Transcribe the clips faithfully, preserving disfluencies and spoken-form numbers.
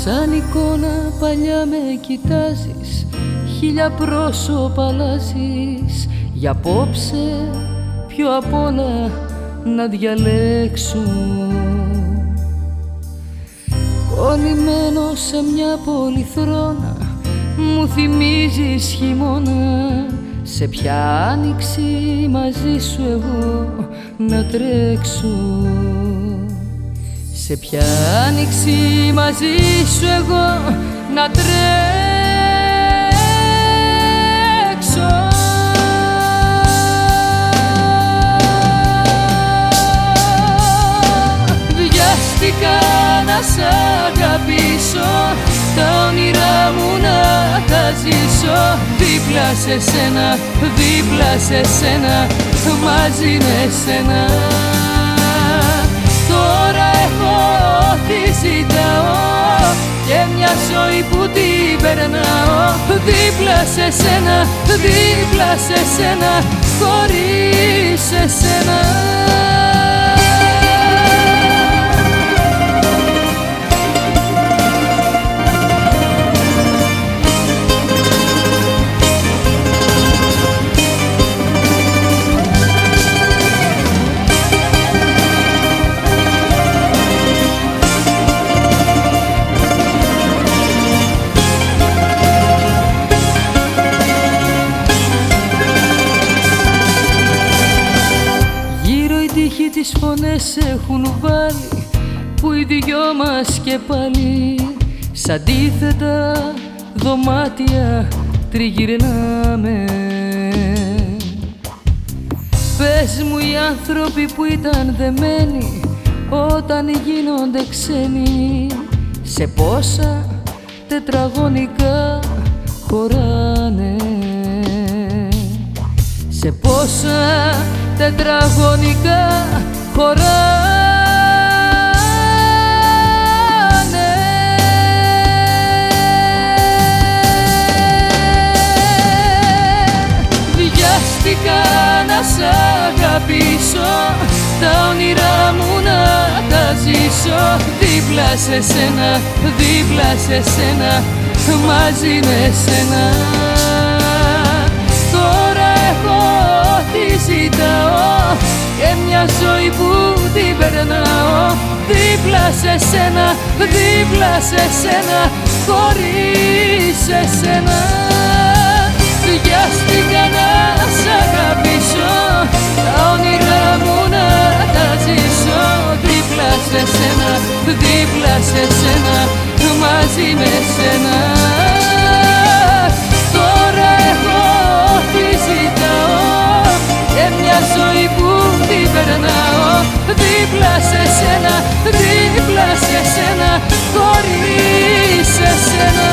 Σαν εικόνα παλιά με κοιτάζεις, χίλια πρόσωπα αλλάζεις. Για απόψε πιο απ' όλα να διαλέξω. Κολλημένο σε μια πολυθρόνα μου θυμίζεις χειμώνα. Σε ποια άνοιξη μαζί σου εγώ να τρέξω. Σε ποια άνοιξη μαζί σου εγώ να τρέξω. Βιάστηκα να σ' αγαπήσω, τα όνειρά μου να τα ζήσω. Δίπλα σε σένα, δίπλα σε σένα, μαζί με σένα. Τώρα έχω τι ζητάω και μια ζωή που την περνάω. Δίπλα σε σένα, δίπλα σε σένα, χωρίς εσένα. Τις φωνές έχουν βάλει που οι δυο μας και πάλι σ' αντίθετα δωμάτια τριγυρνάμε. Πες μου οι άνθρωποι που ήταν δεμένοι όταν γίνονται ξένοι, σε πόσα τετραγωνικά χωράνε. Σε πόσα τετραγωνικά χωράνε. Βιάστηκα να σ' αγαπήσω, τα όνειρά μου να τα ζήσω. Δίπλα σε σένα, δίπλα σε σένα, μαζί με σένα. Τώρα έχω τι ζητάω και μια ζωή που την περνάω. Δίπλα σε σένα, δίπλα σε σένα, χωρίς εσένα. Βιάστηκα να σ' αγαπήσω, τα όνειρά μου να τα ζήσω. Δίπλα σε σένα, δίπλα σε σένα, μαζί με σένα. Τώρα έχω τι ζητάω και μια ζωή που την περνάω. Δίπλα σε σένα, δίπλα σε σένα, χωρίς εσένα.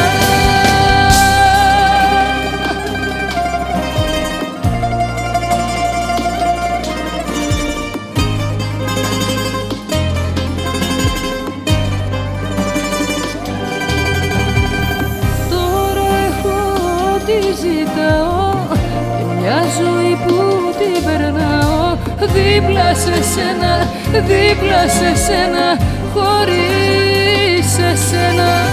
Τώρα έχω τι ζητάω και μια ζωή που την περνάω. Δίπλα σε σένα, δίπλα σε σένα, χωρίς εσένα.